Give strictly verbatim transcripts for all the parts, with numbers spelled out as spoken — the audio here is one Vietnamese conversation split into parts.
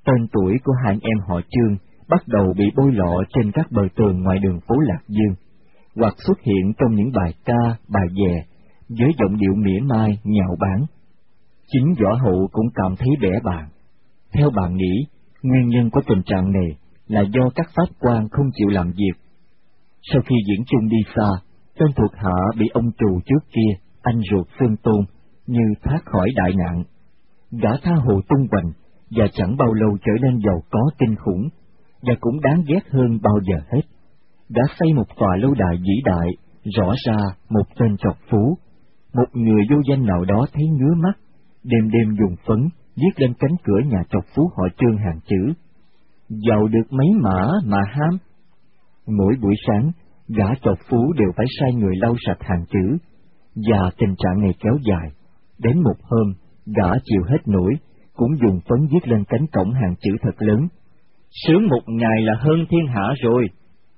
Tên tuổi của hai anh em họ Trương bắt đầu bị bôi lọ trên các bờ tường ngoài đường phố Lạc Dương, hoặc xuất hiện trong những bài ca, bài dè, với giọng điệu mỉa mai, nhạo báng. Chính Võ Hậu cũng cảm thấy bẽ bàng. Theo bạn nghĩ, nguyên nhân của tình trạng này là do các pháp quan không chịu làm việc. Sau khi Diễn Chung đi xa, tên thuộc hạ bị ông trù trước kia, anh ruột Sơn Tôn, như thoát khỏi đại nạn. Gã tha hồ tung hoành, và chẳng bao lâu trở nên giàu có kinh khủng, và cũng đáng ghét hơn bao giờ hết. Đã xây một tòa lâu đài vĩ đại, rõ ra một tên trọc phú. Một người vô danh nào đó thấy ngứa mắt, đêm đêm dùng phấn viết lên cánh cửa nhà trọc phú họ Trương hàng chữ: giàu được mấy mã mà ham. Mỗi buổi sáng, gã trọc phú đều phải sai người lau sạch hàng chữ, và tình trạng này kéo dài. Đến một hôm, gã chịu hết nổi, cũng dùng phấn viết lên cánh cổng hàng chữ thật lớn: sướng một ngày là hơn thiên hạ rồi.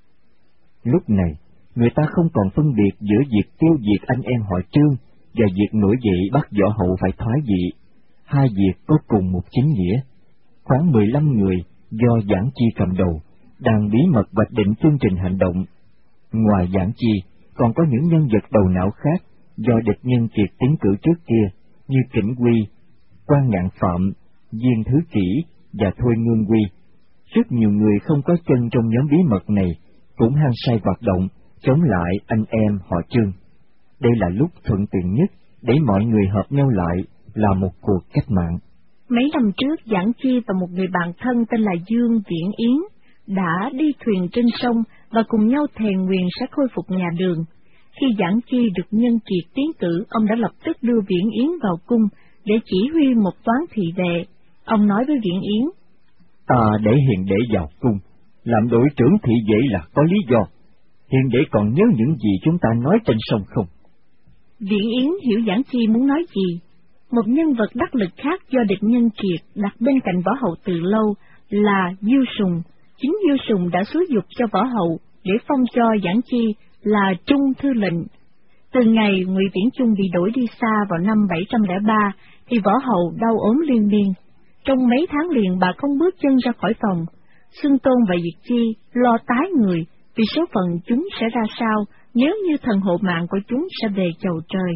Lúc này, người ta không còn phân biệt giữa việc tiêu diệt anh em họ Trương và việc nổi dậy bắt Võ Hậu phải thoái vị. Hai việc có cùng một chính nghĩa. Khoảng mười lăm người do Giảng Chi cầm đầu đang bí mật vạch định chương trình hành động. Ngoài Giảng Chi, còn có những nhân vật đầu não khác do địch nhân Kiệt tiến cử trước kia, như Kỉnh Quy, Quan Ngạn Phạm, Viên Thứ Kỷ và Thôi Ngương Quy. Rất nhiều người không có chân trong nhóm bí mật này cũng hăng say hoạt động chống lại anh em họ Trương. Đây là lúc thuận tiện nhất để mọi người hợp nhau lại là một cuộc cách mạng. Mấy năm trước, Giảng Chi và một người bạn thân tên là Dương Viễn Yến đã đi thuyền trên sông và cùng nhau thề nguyền sẽ khôi phục nhà Đường. Khi Giảng Chi được Nhân Kiệt tiến cử, ông đã lập tức đưa Viễn Yến vào cung để chỉ huy một toán thị vệ. Ông nói với Viễn Yến: ta để Hiền Đệ vào cung làm đội trưởng thị vệ là có lý do. Hiền Đệ còn nhớ những gì chúng ta nói trên sông không? Viễn Yến hiểu Giảng Chi muốn nói gì. Một nhân vật đắc lực khác do địch Nhân Kiệt đặt bên cạnh Võ Hậu từ lâu là Diêu Sùng. Chính Diêu Sùng đã xúi giục cho Võ Hậu để phong cho Giảng Chi là trung thư lệnh. Từ ngày Ngụy Viễn Chung bị đuổi đi xa vào năm bảy trăm lẻ ba, thì Võ Hậu đau ốm liên miên. Trong mấy tháng liền bà không bước chân ra khỏi phòng. Xưng Tôn và Diệt Chi lo tái người vì số phận chúng sẽ ra sao nếu như thần hộ mạng của chúng sẽ về chầu trời.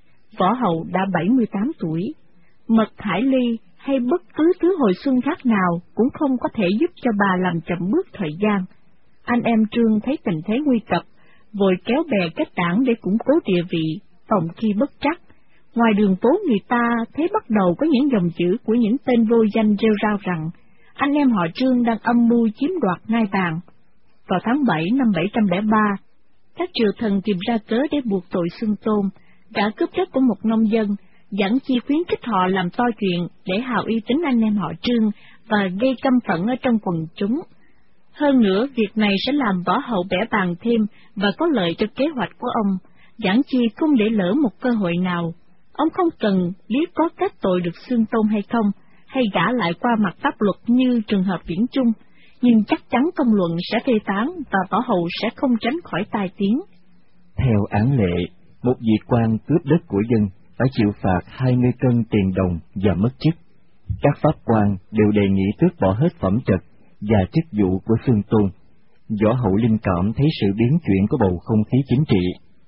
Võ Hậu đã bảy mươi tám tuổi. Mật Hải Ly hay bất cứ thứ hồi xuân khác nào cũng không có thể giúp cho bà làm chậm bước thời gian. Anh em Trương thấy tình thế nguy cấp, vội kéo bè kết đảng để củng cố địa vị, phòng khi bất trắc. Ngoài đường phố người ta thấy bắt đầu có những dòng chữ của những tên vô danh rêu rao rằng anh em họ Trương đang âm mưu chiếm đoạt ngai vàng. Vào tháng bảy năm bảy trăm lẻ ba, các triều thần tìm ra cớ để buộc tội Xưng Tôn, đã cướp đất của một nông dân. Giảng Chi khuyến khích họ làm to chuyện để hào uy tín anh em họ Trương và gây căm phẫn ở trong quần chúng. Hơn nữa, việc này sẽ làm Võ Hậu bẽ bàng thêm và có lợi cho kế hoạch của ông. Giảng Chi không để lỡ một cơ hội nào. Ông không cần biết có kết tội được Xưng Tôn hay không, hay gã lại qua mặt pháp luật như trường hợp Viễn Chung, nhưng chắc chắn công luận sẽ phê phán và Võ Hậu sẽ không tránh khỏi tai tiếng. Theo án lệ, một vị quan cướp đất của dân phải chịu phạt hai mươi cân tiền đồng và mất chức. Các pháp quan đều đề nghị tước bỏ hết phẩm trật và chức vụ của Xưng Tôn. Võ Hậu linh cảm thấy sự biến chuyển của bầu không khí chính trị.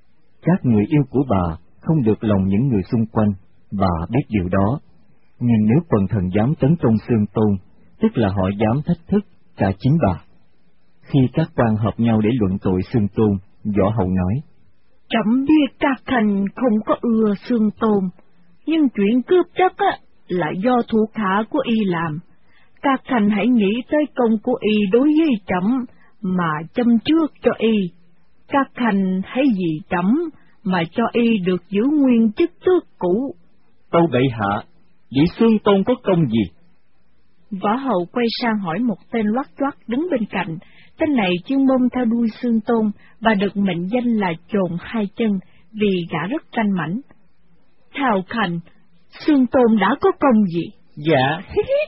Các người yêu của bà không được lòng những người xung quanh, bà biết điều đó. Nhưng nếu quần thần dám tấn công Xưng Tôn, tức là họ dám thách thức cả chính bà. Khi các quan hợp nhau để luận tội Xưng Tôn, Võ Hậu nói: Trẫm biết các thành không có ưa Xưng Tôn, nhưng chuyện cướp đất á, là do thuộc hạ của y làm. Các thành hãy nghĩ tới công của y đối với trẫm mà châm trước cho y. Các thành hãy vì trẫm mà cho y được giữ nguyên chức tước cũ. Tâu bệ hạ, vị Xưng Tôn có công gì? Võ Hậu quay sang hỏi một tên loắt choắt đứng bên cạnh. Tên này chuyên môn theo đuôi Xưng Tôn và được mệnh danh là Chồn Hai Chân vì gã rất tranh mảnh. Thào Khanh, Xưng Tôn đã có công gì? Dạ,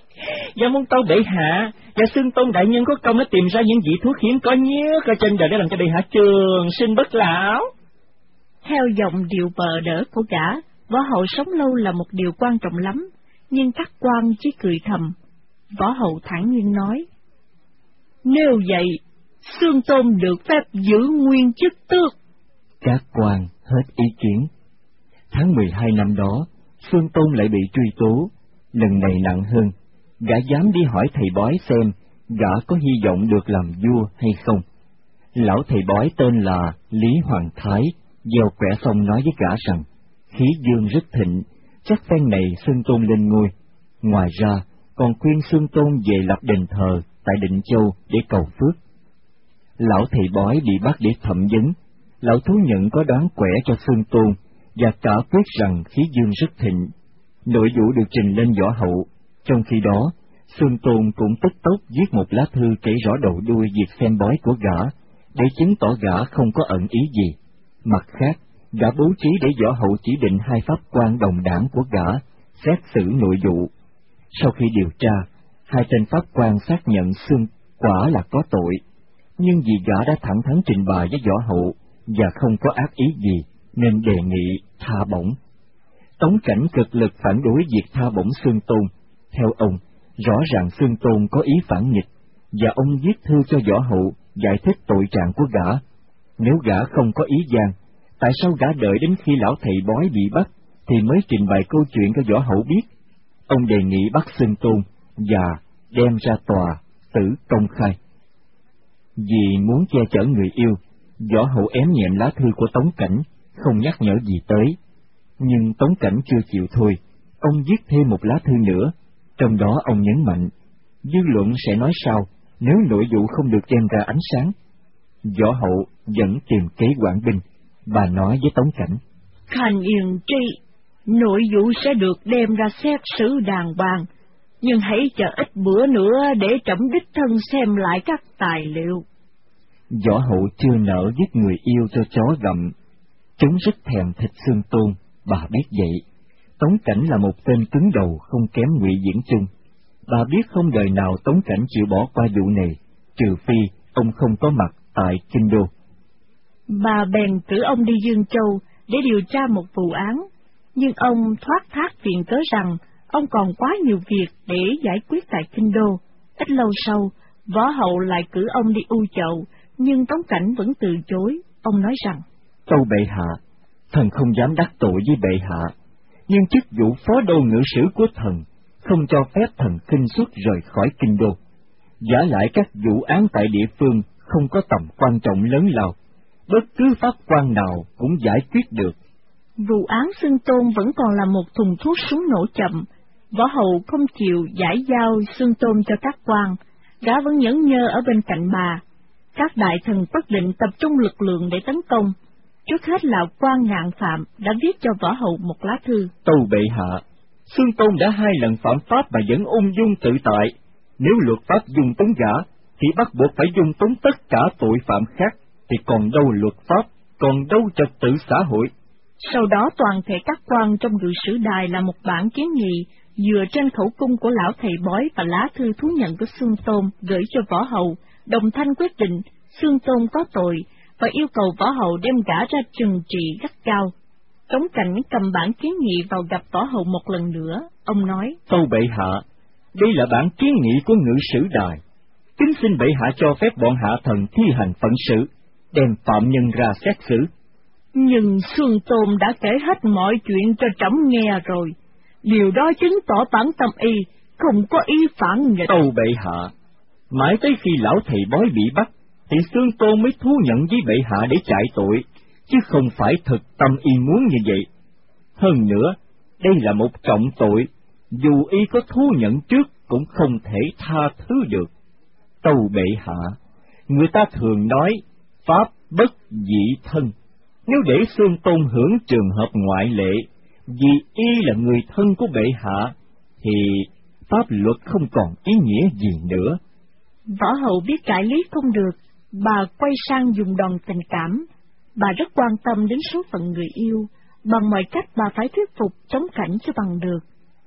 dạ mong tâu bệ hạ, dạ Xưng Tôn đại nhân có công đã tìm ra những vị thuốc hiếm có nhất ở trên đời để làm cho bệ hạ trường sinh bất lão. Theo giọng điệu bờ đỡ của gã, Võ Hậu sống lâu là một điều quan trọng lắm, nhưng các quan chỉ cười thầm. Võ hậu thản nhiên nói: Nếu vậy, Xương Tôn được phép giữ nguyên chức tước. Các quan hết ý kiến. Tháng mười hai năm đó, Xương Tôn lại bị truy tố, lần này nặng hơn, gã dám đi hỏi thầy bói xem gã có hy vọng được làm vua hay không. Lão thầy bói tên là Lý Hoàng Thái, gieo quẻ xong nói với gã rằng, khí dương rất thịnh, chắc phen này Xương Tôn lên ngôi. Ngoài ra, còn khuyên Xương Tôn về lập đền thờ tại Định Châu để cầu phước. Lão thầy bói bị bắt để thẩm vấn, lão thú nhận có đoán quẻ cho Xương Tôn, và cả quyết rằng khí dương rất thịnh. Nội vụ được trình lên võ hậu, trong khi đó, Xương Tôn cũng tức tốc viết một lá thư kể rõ đầu đuôi việc xem bói của gã, để chứng tỏ gã không có ẩn ý gì. Mặt khác, gã bố trí để võ hậu chỉ định hai pháp quan đồng đảng của gã xét xử nội vụ. Sau khi điều tra, hai tên pháp quan xác nhận Xương quả là có tội, nhưng vì gã đã thẳng thắn trình bày với võ hậu và không có ác ý gì, nên đề nghị tha bổng. Tống Cảnh cực lực phản đối việc tha bổng Xương Tôn. Theo ông, rõ ràng Xương Tôn có ý phản nghịch, và ông viết thư cho võ hậu giải thích tội trạng của gã. Nếu gã không có ý gian, tại sao gã đợi đến khi lão thầy bói bị bắt thì mới trình bày câu chuyện cho võ hậu biết? Ông đề nghị bắt Xương Tôn và đem ra tòa xử công khai. Vì muốn che chở người yêu, võ hậu ém nhẹm lá thư của Tống Cảnh, không nhắc nhở gì tới. Nhưng Tống Cảnh chưa chịu thôi, ông viết thêm một lá thư nữa, trong đó ông nhấn mạnh, dư luận sẽ nói sao nếu nội vụ không được đem ra ánh sáng. Võ hậu vẫn tìm kế quản binh, bà nói với Tống Cảnh: Khanh yên tri, nội vụ sẽ được đem ra xét xử đàng hoàng, nhưng hãy chờ ít bữa nữa để trẫm đích thân xem lại các tài liệu. Võ hậu chưa nỡ giết người yêu cho chó gặm, chúng rất thèm thịt Xương Tôn, bà biết vậy. Tống Cảnh là một tên cứng đầu không kém Ngụy Diễn Chung. Bà biết không đời nào Tống Cảnh chịu bỏ qua vụ này, trừ phi ông không có mặt tại Kinh Đô. Bà bèn cử ông đi Dương Châu để điều tra một vụ án, nhưng ông thoát thác viện cớ rằng ông còn quá nhiều việc để giải quyết tại Kinh Đô. Ít lâu sau, võ hậu lại cử ông đi U Chậu, nhưng Tống Cảnh vẫn từ chối. Ông nói rằng: Tâu bệ hạ, thần không dám đắc tội với bệ hạ, nhưng chức vụ phó đô ngự sử của thần không cho phép thần khinh suất rời khỏi Kinh Đô. Giả lại các vụ án tại địa phương không có tầm quan trọng lớn lao, bất cứ pháp quan nào cũng giải quyết được. Vụ án Xương Tôn vẫn còn là một thùng thuốc súng nổ chậm. Võ hậu không chịu giải giao Xương Tôn cho các quan, gã vẫn nhẫn nhơ ở bên cạnh bà. Các đại thần quyết định tập trung lực lượng để tấn công. Trước hết là quan Ngạn Phạm đã viết cho võ hậu một lá thư: Tâu bệ hạ, Xương Tôn đã hai lần phạm pháp mà vẫn ung dung tự tại. Nếu luật pháp dung túng gã, thì bắt buộc phải dung túng tất cả tội phạm khác, thì còn đâu luật pháp, còn đâu trật tự xã hội. Sau đó toàn thể các quan trong ngự sử đài là một bản kiến nghị dựa trên khẩu cung của lão thầy bói và lá thư thú nhận của Xương Tôn gửi cho võ hậu, đồng thanh quyết định Xương Tôn có tội và yêu cầu võ hậu đem gã ra trừng trị gắt gao. Tống Cảnh cầm bản kiến nghị vào gặp võ hậu một lần nữa. Ông nói: Tâu bệ hạ, đây là bản kiến nghị của ngự sử đài, kính xin bệ hạ cho phép bọn hạ thần thi hành phận sự, đem phạm nhân ra xét xử. Nhưng Xương Tôn đã kể hết mọi chuyện cho trẫm nghe rồi, điều đó chứng tỏ bản tâm y không có ý phản nghịch. Tâu bệ hạ, mãi tới khi lão thầy bói bị bắt, thì Xương Tôn mới thú nhận với bệ hạ để chạy tội, chứ không phải thực tâm y muốn như vậy. Hơn nữa, đây là một trọng tội, dù y có thú nhận trước cũng không thể tha thứ được. Tâu bệ hạ, người ta thường nói pháp bất dị thân. Nếu để Xương Tôn hưởng trường hợp ngoại lệ, vì y là người thân của bệ hạ, thì pháp luật không còn ý nghĩa gì nữa. Võ hậu biết cãi lý không được, bà quay sang dùng đòn tình cảm. Bà rất quan tâm đến số phận người yêu, bằng mọi cách bà phải thuyết phục Tống Cảnh cho bằng được.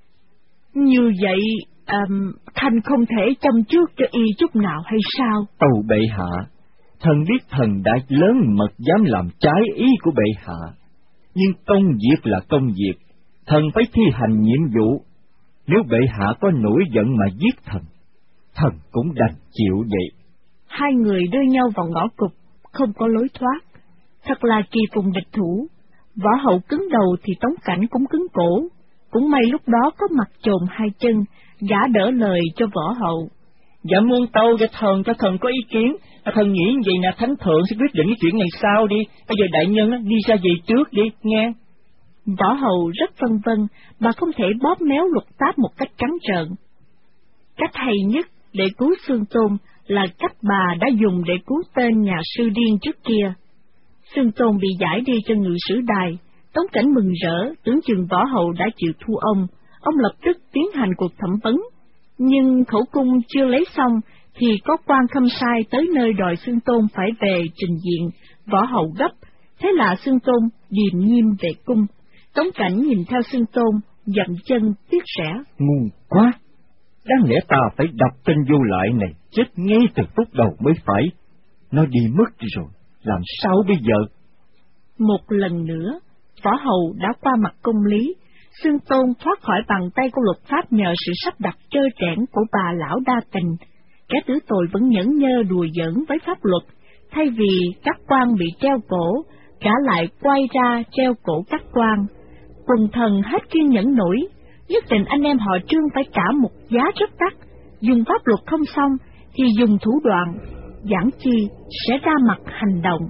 Như vậy, um, Khanh không thể châm trước cho y chút nào hay sao? Tâu bệ hạ, thần biết thần đã lớn mật dám làm trái ý của bệ hạ, nhưng công việc là công việc, thần phải thi hành nhiệm vụ. Nếu bệ hạ có nổi giận mà giết thần, thần cũng đành chịu vậy. Hai người đưa nhau vào ngõ cụt, không có lối thoát. Thật là kỳ phùng địch thủ. Võ Hậu cứng đầu thì Tống Cảnh cũng cứng cổ. Cũng may lúc đó có mặt chồm hai chân, gã đỡ lời cho Võ Hậu. Dạ muôn tâu, dạ thần cho thần có ý kiến. Thần nghĩ vậy nè, thánh thượng sẽ quyết định cái chuyện này sau đi. Bây giờ đại nhân đi ra về trước đi, nghe. Võ Hậu rất phân vân, bà không thể bóp méo luật pháp một cách trắng trợn. Cách hay nhất để cứu Xương Tôn là cách bà đã dùng để cứu tên nhà sư điên trước kia. Xương Tôn bị giải đi cho ngự sử đài, Tống Cảnh mừng rỡ, tưởng chừng Võ Hậu đã chịu thua ông. Ông lập tức tiến hành cuộc thẩm vấn, nhưng khẩu cung chưa lấy xong thì có quan khâm sai tới nơi đòi Xương Tôn phải về trình diện. Võ Hậu gấp, thế là Xương Tôn điềm nhiên về cung. Tống Cảnh nhìn theo Xương Tôn, dậm chân tiếc rẻ. Ngu quá, đáng lẽ ta phải đọc tên vô lại này chết ngay từ phút đầu mới phải. Nó đi mất rồi, làm sao bây giờ? Một lần nữa, Võ Hậu đã qua mặt công lý. Xương Tôn thoát khỏi bàn tay của luật pháp nhờ sự sắp đặt trơ trẽn của bà lão đa tình. Kẻ tử tội vẫn nhẫn nhơ đùa giỡn với pháp luật, thay vì các quan bị treo cổ, cả lại quay ra treo cổ các quan. Quần thần hết kiên nhẫn nổi, nhất định anh em họ Trương phải trả một giá rất đắt. Dùng pháp luật không xong thì dùng thủ đoạn, Giảng Chi sẽ ra mặt hành động.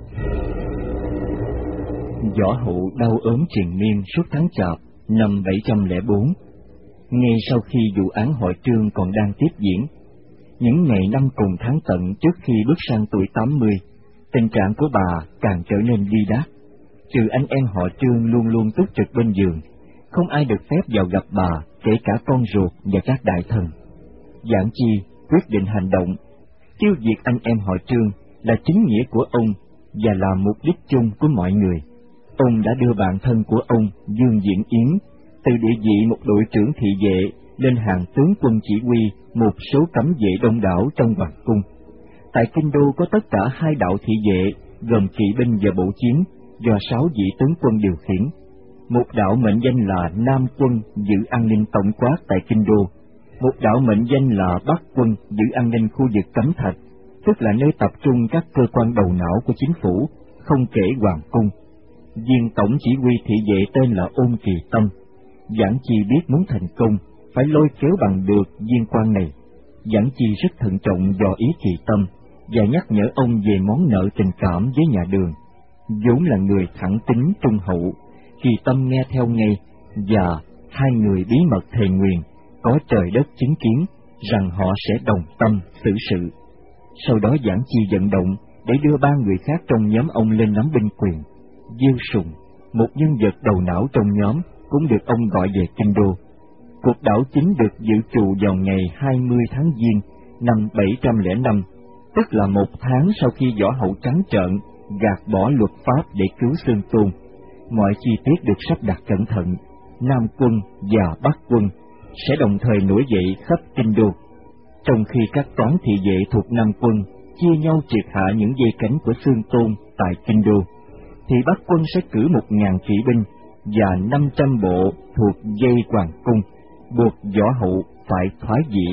Võ Hậu đau ốm triền miên suốt tháng Chạp năm bảy trăm lẻ bốn. Ngay sau khi vụ án họ Trương còn đang tiếp diễn, những ngày năm cùng tháng tận trước khi bước sang tuổi tám mươi, tình trạng của bà càng trở nên đi đát. Trừ anh em họ Trương luôn luôn túc trực bên giường, không ai được phép vào gặp bà, kể cả con ruột và các đại thần. Giảng Chi quyết định hành động, tiêu diệt anh em họ Trương là chính nghĩa của ông và là mục đích chung của mọi người. Ông đã đưa bạn thân của ông Dương Diễn Yến từ địa vị một đội trưởng thị vệ lên hàng tướng quân chỉ huy một số cấm vệ đông đảo trong hoàng cung. Tại kinh đô có tất cả hai đạo thị vệ gồm kỵ binh và bộ chiến do sáu vị tướng quân điều khiển. Một đạo mệnh danh là Nam quân giữ an ninh tổng quát tại kinh đô, một đạo mệnh danh là Bắc quân giữ an ninh khu vực Cấm Thạch, tức là nơi tập trung các cơ quan đầu não của chính phủ, không kể hoàng cung. Viên tổng chỉ huy thị vệ tên là Ôn Kỳ Tâm. Giảng Chi biết muốn thành công phải lôi kéo bằng được viên quan này. Giảng Chi rất thận trọng dò ý Kỳ Tâm và nhắc nhở ông về món nợ tình cảm với nhà Đường. Vốn là người thẳng tính trung hậu, Kỳ Tâm nghe theo ngay, và hai người bí mật thề nguyền có trời đất chứng kiến rằng họ sẽ đồng tâm xử sự. Sau đó Giảng Chi vận động để đưa ba người khác trong nhóm ông lên nắm binh quyền. Diêu Sùng, một nhân vật đầu não trong nhóm, cũng được ông gọi về kinh đô. Cuộc đảo chính được dự trù vào ngày hai mươi tháng Giêng năm bảy trăm lẻ năm, tức là một tháng sau khi Võ Hậu trắng trợn gạt bỏ luật pháp để cứu Xương Tôn. Mọi chi tiết được sắp đặt cẩn thận. Nam quân và Bắc quân sẽ đồng thời nổi dậy khắp kinh đô, trong khi các toán thị vệ thuộc Nam quân chia nhau triệt hạ những dây cánh của Xương Tôn tại kinh đô, thì Bắc quân sẽ cử một ngàn kỵ binh và năm trăm bộ thuộc dây hoàng cung, buộc Võ Hậu phải thoái vị.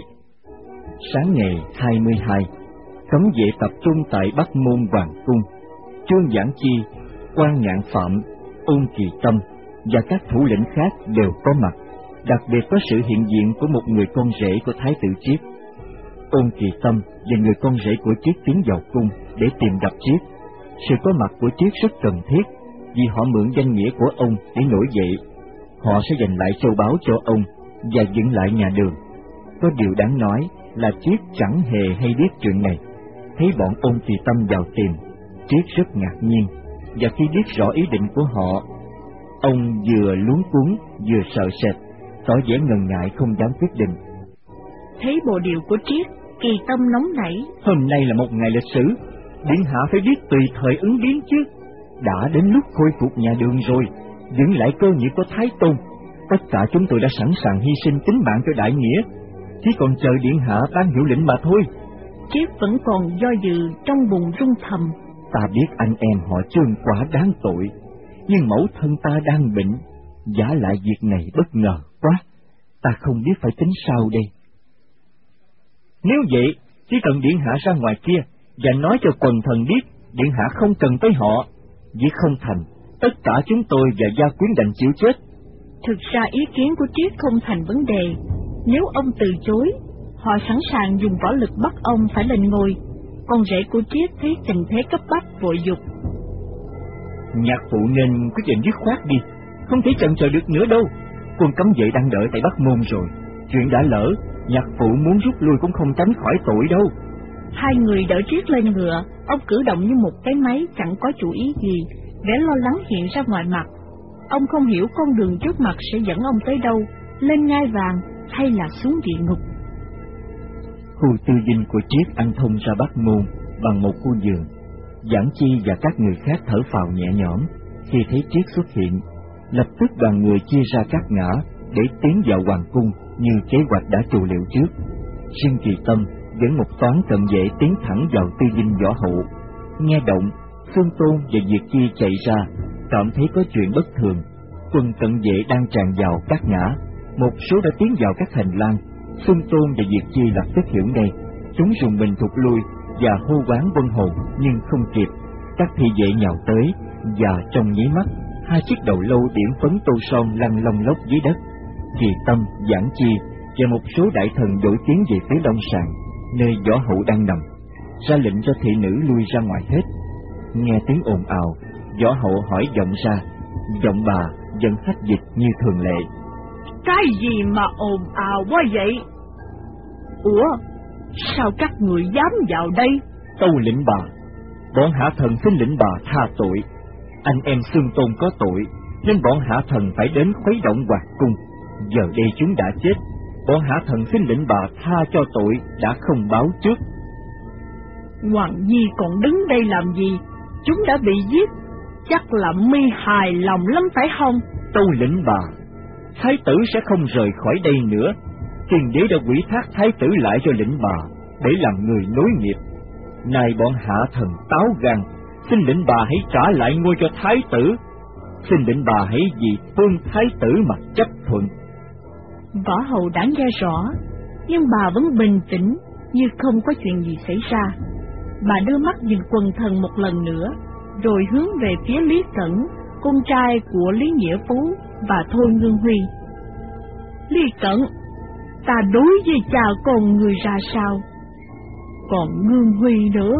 Sáng ngày hai mươi hai, cấm vệ tập trung tại Bắc môn hoàng cung. Trương Giảng Chi, Quan Ngạn Phạm, Ôn Kỳ Tâm và các thủ lĩnh khác đều có mặt, đặc biệt có sự hiện diện của một người con rể của Thái tử Triết. Ôn Kỳ Tâm và người con rể của Triết tiến vào cung để tìm gặp Triết. Sự có mặt của Triết rất cần thiết, vì họ mượn danh nghĩa của ông để nổi dậy. Họ sẽ giành lại châu báu cho ông và dựng lại nhà Đường. Có điều đáng nói là Triết chẳng hề hay biết chuyện này. Thấy bọn Ôn Kỳ Tâm vào tìm, Triết rất ngạc nhiên, và khi biết rõ ý định của họ, ông vừa luống cuống vừa sợ sệt, tỏ vẻ ngần ngại không dám quyết định. Thấy bộ điệu của Triết, Kỳ Tâm nóng nảy. Hôm nay là một ngày lịch sử, Điện hạ phải biết tùy thời ứng biến chứ. Đã đến lúc khôi phục nhà Đường rồi, giữ lại cơ nghiệp của Thái Tôn. Tất cả chúng tôi đã sẵn sàng hy sinh tính mạng cho đại nghĩa, chỉ còn chờ Điện hạ ban hiệu lệnh mà thôi. Triết vẫn còn do dự trong bụng rung thầm. Ta biết anh em họ Trương quá đáng tội, nhưng mẫu thân ta đang bệnh, giả lại việc này bất ngờ quá. ta không biết phải tính sao đây. Nếu vậy, chỉ cần điện hạ ra ngoài kia và nói cho quần thần biết điện hạ không cần tới họ. Việc không thành, tất cả chúng tôi và gia quyến đành chịu chết. Thực ra ý kiến của Triết không thành vấn đề. Nếu ông từ chối, họ sẵn sàng dùng võ lực bắt ông phải lên ngôi. Con rể của Triết thấy tình thế cấp bách vội dục. Nhạc phụ nên quyết định dứt khoát đi, không thể chần chờ được nữa đâu. Quân cấm vệ đang đợi tại Bắc Môn rồi, chuyện đã lỡ, nhạc phụ muốn rút lui cũng không tránh khỏi tội đâu. Hai người đỡ Triết lên ngựa, ông cử động như một cái máy chẳng có chủ ý gì, vẻ lo lắng hiện ra ngoài mặt. Ông không hiểu con đường trước mặt sẽ dẫn ông tới đâu, lên ngai vàng hay là xuống địa ngục. Khu tư dinh của Triết ăn thông ra Bắc Môn bằng một khu vườn. Giảng Chi và các người khác thở phào nhẹ nhõm khi thấy Triết xuất hiện. Lập tức đoàn người chia ra các ngã để tiến vào hoàng cung như kế hoạch đã trù liệu trước. Riêng Kỳ Tâm dẫn một toán cận vệ tiến thẳng vào tư dinh võ hậu. Nghe động, Xương Tôn và Diệt Chi chạy ra, cảm thấy có chuyện bất thường. Quân cận vệ đang tràn vào các ngã, một số đã tiến vào các hành lang. Xương Tôn và Diệt Chi lập tức hiểu ngay, chúng dùng mình thụt lui và hô quán Vân Hồn, nhưng không kịp. Các thị vệ nhào tới và trong nháy mắt, hai chiếc đầu lâu điểm phấn tô son lăn lông lốc dưới đất. Kỳ Tâm, Giảng Chi và một số đại thần đổi tiến về phía đông sàn, nơi võ hậu đang nằm, ra lệnh cho thị nữ lui ra ngoài hết. Nghe tiếng ồn ào, võ hậu hỏi vọng ra, giọng bà vẫn khách dịch như thường lệ. Cái gì mà ồn ào quá vậy? Ủa, sao các người dám vào đây? Tâu lĩnh bà, bọn hạ thần xin lĩnh bà tha tội. Anh em Xương Tôn có tội, nên bọn hạ thần phải đến khuấy động hoàng cung. Giờ đây chúng đã chết, bọn hạ thần xin lĩnh bà tha cho tội đã không báo trước. Hoàng Nhi còn đứng đây làm gì? Chúng đã bị giết, chắc là mi hài lòng lắm phải không? Tâu lĩnh bà, thái tử sẽ không rời khỏi đây nữa. Tiền đế đã ủy thác thái tử lại cho lĩnh bà để làm người nối nghiệp. Này bọn hạ thần táo gan, xin lĩnh bà hãy trả lại ngôi cho thái tử. Xin lĩnh bà hãy vì phương thái tử mà chấp thuận. Võ hậu đã nghe rõ, nhưng bà vẫn bình tĩnh như không có chuyện gì xảy ra. Bà đưa mắt nhìn quần thần một lần nữa, rồi hướng về phía Lý Cẩn, con trai của Lý Nghĩa Phú và Thôi Ngưng Huy. Lý Cẩn, ta đối với cha con người ra sao? Còn Ngưng Huy nữa,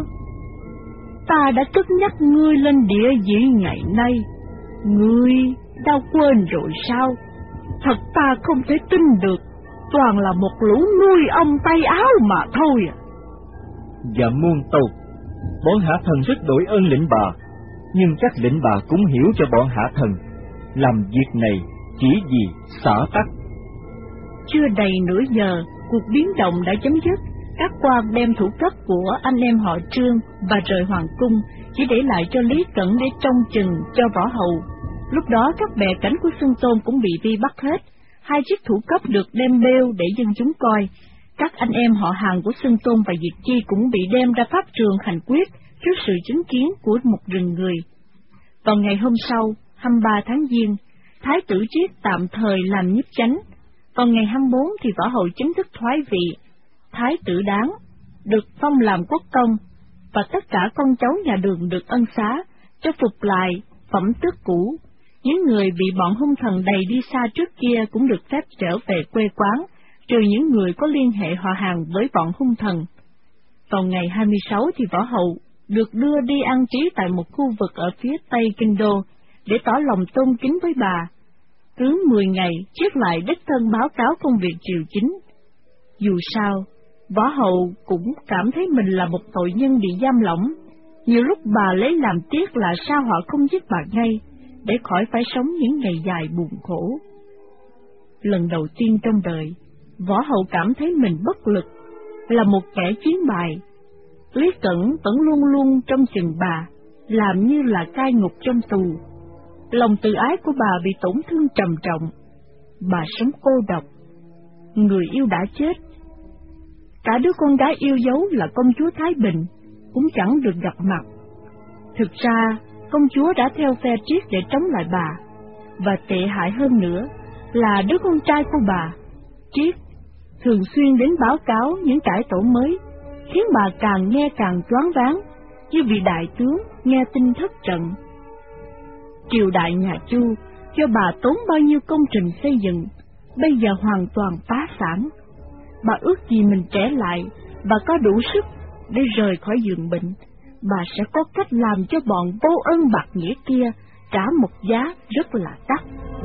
ta đã cất nhắc ngươi lên địa vị ngày nay, ngươi đã quên rồi sao? Thật ta không thể tin được, toàn là một lũ nuôi ông tay áo mà thôi à. Dạ muôn tâu, bọn hạ thần rất đổi ơn lĩnh bà, nhưng chắc lĩnh bà cũng hiểu cho bọn hạ thần, làm việc này chỉ vì xã tắc. Chưa đầy nửa giờ, cuộc biến động đã chấm dứt. Các quan đem thủ cấp của anh em họ Trương và rời hoàng cung, chỉ để lại cho Lý Cẩn để trông chừng cho võ hậu. Lúc đó các bè cánh của Xương Tôn cũng bị vi bắt hết. Hai chiếc thủ cấp được đem bêu để dân chúng coi. Các anh em họ hàng của Xương Tôn và Diệt Chi cũng bị đem ra pháp trường hành quyết trước sự chứng kiến của một rừng người. Vào ngày hôm sau, hai mươi ba tháng Giêng, Thái tử Triết tạm thời làm nhiếp chánh. Còn ngày hai mươi bốn thì võ hậu chính thức thoái vị. Thái tử Đáng được phong làm quốc công, và tất cả con cháu nhà Đường được ân xá, cho phục lại phẩm tước cũ. Những người bị bọn hung thần đầy đi xa trước kia cũng được phép trở về quê quán, trừ những người có liên hệ họ hàng với bọn hung thần. Vào ngày hai mươi sáu thì võ hậu được đưa đi an trí tại một khu vực ở phía tây kinh đô, để tỏ lòng tôn kính với bà. Cứ mười ngày, Triết lại đích thân báo cáo công việc triều chính. Dù sao, võ hậu cũng cảm thấy mình là một tội nhân bị giam lỏng. Nhiều lúc bà lấy làm tiếc là sao họ không giết bà ngay, để khỏi phải sống những ngày dài buồn khổ. Lần đầu tiên trong đời, võ hậu cảm thấy mình bất lực, là một kẻ chiến bại. Lý Cẩn vẫn luôn luôn trong chừng bà, làm như là cai ngục trong tù. Lòng tự ái của bà bị tổn thương trầm trọng. Bà sống cô độc, người yêu đã chết. Cả đứa con gái yêu dấu là công chúa Thái Bình cũng chẳng được gặp mặt. Thực ra, công chúa đã theo phe Triết để chống lại bà, và tệ hại hơn nữa là đứa con trai của bà, Triết thường xuyên đến báo cáo những cải tổ mới, khiến bà càng nghe càng choáng váng, như vị đại tướng nghe tin thất trận. Triều đại nhà Chu cho bà tốn bao nhiêu công trình xây dựng, bây giờ hoàn toàn phá sản. Bà ước gì mình trẻ lại và có đủ sức để rời khỏi giường bệnh, bà sẽ có cách làm cho bọn vô ơn bạc nghĩa kia trả một giá rất là đắt.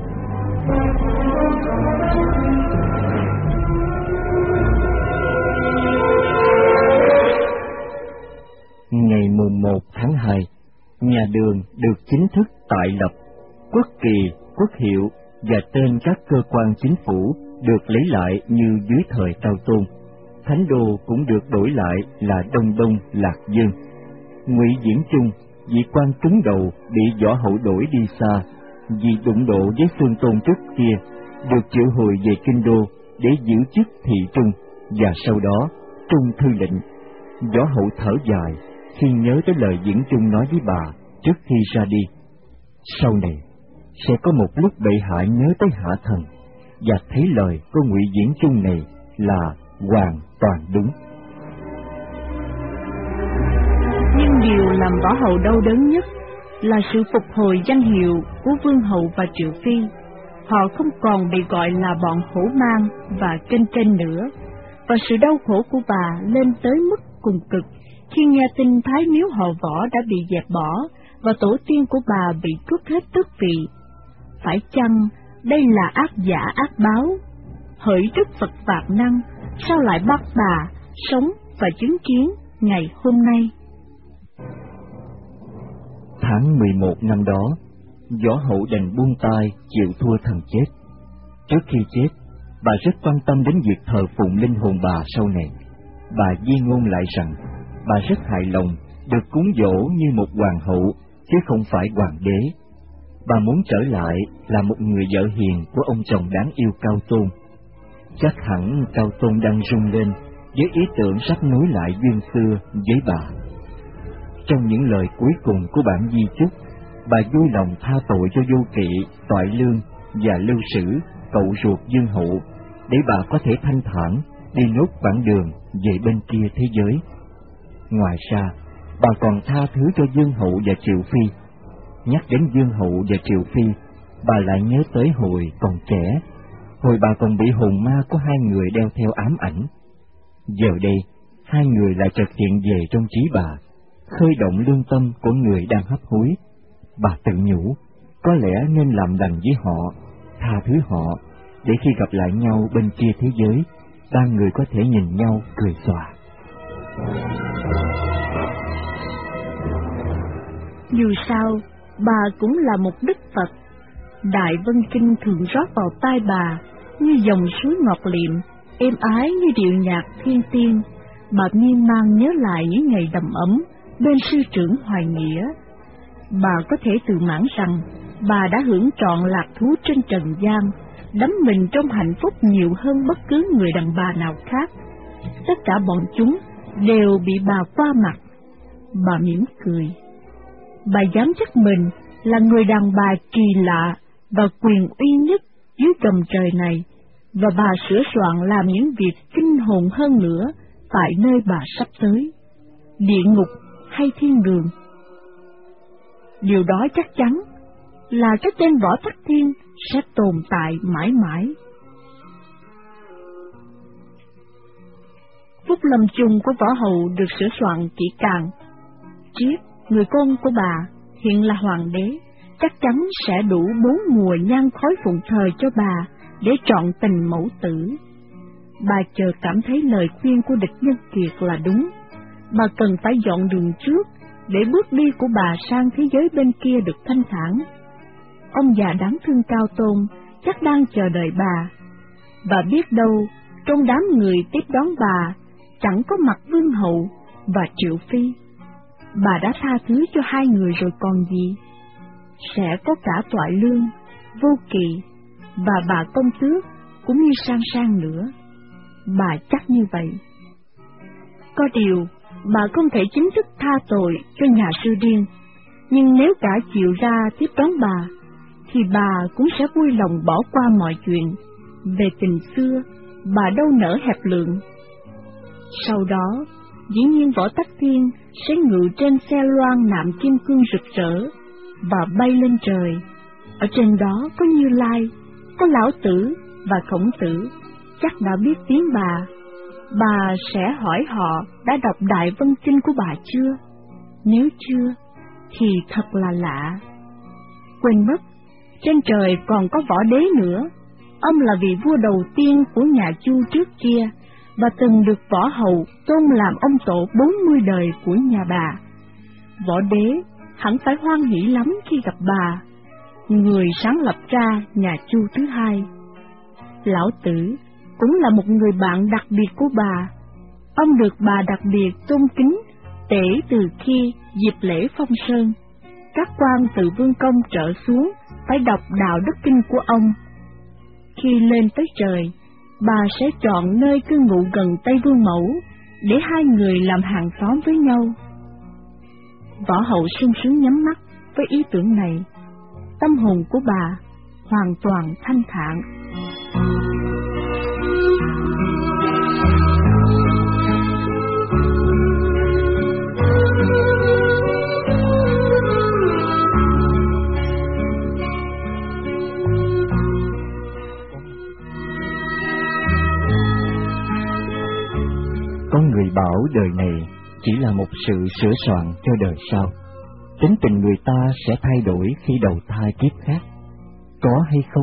Ngày mùng một tháng hai, nhà Đường được chính thức tại lập, quốc kỳ, quốc hiệu và tên các cơ quan chính phủ được lấy lại như dưới thời Cao Tôn. Thánh đô cũng được đổi lại là Đông Đông Lạc Dương. Ngụy Diễn Trung, vị quan cứng đầu bị Võ Hậu đổi đi xa vì đụng độ với Phương Tôn trước kia, được triệu hồi về kinh đô để giữ chức thị trung và sau đó trung thư lệnh. Võ Hậu thở dài khi nhớ tới lời Diễn Trung nói với bà trước khi ra đi. Sau này sẽ có một lúc bệ hạ nhớ tới Hạ Thần và thấy lời của Ngụy Diễn Trung này là hoàn toàn đúng. Nhưng điều làm Võ Hậu đau đớn nhất là sự phục hồi danh hiệu của Vương Hậu và Triệu Phi. Họ không còn bị gọi là bọn hổ mang và kênh kênh nữa, và sự đau khổ của bà lên tới mức cùng cực khi nghe tin Thái Miếu họ Võ đã bị dẹp bỏ và tổ tiên của bà bị cướp hết tước vị. Phải chăng đây là ác giả ác báo? Hỡi Đức Phật vạn năng, sao lại bắt bà sống và chứng kiến ngày hôm nay? Tháng mười một năm đó, Võ Hậu đành buông tay chịu thua thần chết. Trước khi chết, bà rất quan tâm đến việc thờ phụng linh hồn bà sau này. Bà di ngôn lại rằng bà rất hài lòng được cúng dỗ như một hoàng hậu chứ không phải hoàng đế. Bà muốn trở lại là một người vợ hiền của ông chồng đáng yêu Cao Tôn. Chắc hẳn Cao Tôn đang rung lên với ý tưởng sắp nối lại duyên xưa với bà. Trong những lời cuối cùng của bản di chúc, bà vui lòng tha tội cho Vô Kỵ, Toại Lương và Lưu Sử, cậu ruột Dương Hậu, để bà có thể thanh thản đi nốt quãng đường về bên kia thế giới. Ngoài ra, bà còn tha thứ cho Dương Hậu và Triệu Phi. Nhắc đến Dương Hậu và Triệu Phi, bà lại nhớ tới hồi còn trẻ, hồi bà còn bị hồn ma của hai người đeo theo ám ảnh. Giờ đây, hai người lại chợt hiện về trong trí bà, khơi động lương tâm của người đang hấp hối. Bà tự nhủ, có lẽ nên làm lành với họ, tha thứ họ, để khi gặp lại nhau bên kia thế giới, ba người có thể nhìn nhau cười xòa. Dù sao, bà cũng là một đức Phật. Đại Vân Kinh thường rót vào tai bà như dòng suối ngọt liệm, êm ái như điệu nhạc thiên tiên. Bà miên man nhớ lại những ngày đầm ấm bên sư trưởng Hoài Nghĩa. Bà có thể tự mãn rằng bà đã hưởng trọn lạc thú trên trần gian, đắm mình trong hạnh phúc nhiều hơn bất cứ người đàn bà nào khác. Tất cả bọn chúng đều bị bà qua mặt. Bà mỉm cười. Bà dám chắc mình là người đàn bà kỳ lạ và quyền uy nhất dưới gầm trời này, và bà sửa soạn làm những việc kinh hồn hơn nữa tại nơi bà sắp tới, địa ngục hay thiên đường. Điều đó chắc chắn là cái tên Võ Tắc Thiên sẽ tồn tại mãi mãi. Phúc lâm chung của Võ Hậu được sửa soạn kỹ càng. Triết, người con của bà, hiện là hoàng đế, chắc chắn sẽ đủ bốn mùa nhang khói phụng thờ cho bà để trọn tình mẫu tử. Bà chợt cảm thấy lời khuyên của địch Nhân Kiệt là đúng. Bà cần phải dọn đường trước để bước đi của bà sang thế giới bên kia được thanh thản. Ông già đáng thương Cao Tôn chắc đang chờ đợi bà. Bà biết đâu trong đám người tiếp đón bà chẳng có mặt Vương Hậu và Triệu Phi. Bà đã tha thứ cho hai người rồi còn gì. Sẽ có cả Toại Lương, Vô Kỵ và bà công tước cũng như Sang Sang nữa. Bà chắc như vậy. Có điều, bà không thể chính thức tha tội cho nhà sư điên, nhưng nếu cả chịu ra tiếp đón bà, thì bà cũng sẽ vui lòng bỏ qua mọi chuyện về tình xưa bà đâu nỡ hẹp lượng. Sau đó, dĩ nhiên Võ Tắc Thiên sẽ ngự trên xe loan nạm kim cương rực rỡ và bay lên trời. Ở trên đó có Như Lai, có Lão Tử và Khổng Tử, chắc đã biết tiếng bà. Bà sẽ hỏi họ đã đọc Đại Vân Kinh của bà chưa? Nếu chưa, thì thật là lạ. Quên mất, trên trời còn có Võ Đế nữa. Ông là vị vua đầu tiên của nhà Chu trước kia, và từng được Võ Hậu tôn làm ông tổ bốn mươi đời của nhà bà. Võ Đế hẳn phải hoan hỷ lắm khi gặp bà, người sáng lập ra nhà Chu thứ hai. Lão Tử cũng là một người bạn đặc biệt của bà. Ông được bà đặc biệt tôn kính kể từ khi dịp lễ Phong Sơn, các quan từ vương công trở xuống phải đọc Đạo Đức Kinh của ông. Khi lên tới trời, bà sẽ chọn nơi cư ngụ gần Tây Vương Mẫu để hai người làm hàng xóm với nhau. Võ Hậu sung sướng nhắm mắt với ý tưởng này. Tâm hồn của bà hoàn toàn thanh thản. Có người bảo đời này chỉ là một sự sửa soạn cho đời sau. Tính tình người ta sẽ thay đổi khi đầu thai kiếp khác. Có hay không?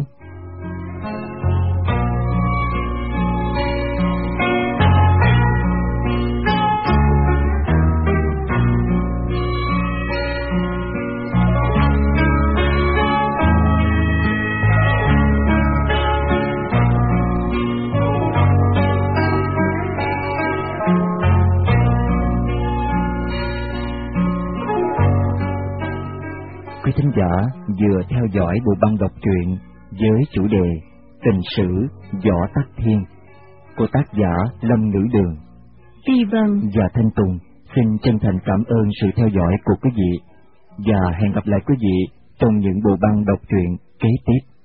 Quý thính giả vừa theo dõi bộ băng đọc truyện với chủ đề Tình sử Võ Tắc Thiên của tác giả Lâm Ngữ Đường. Phi Vân và Thanh Tùng xin chân thành cảm ơn sự theo dõi của quý vị và hẹn gặp lại quý vị trong những bộ băng đọc truyện kế tiếp.